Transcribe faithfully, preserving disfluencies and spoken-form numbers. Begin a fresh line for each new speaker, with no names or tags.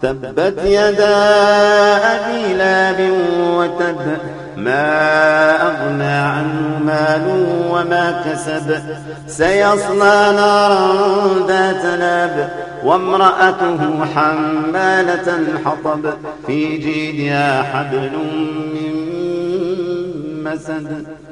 تبت يدا أبي لهب وتب ما أغنى عنه ماله وما كسب سيصلى نارا ذات لهب وامرأته حمالة الحطب في جيدها حبل من مسد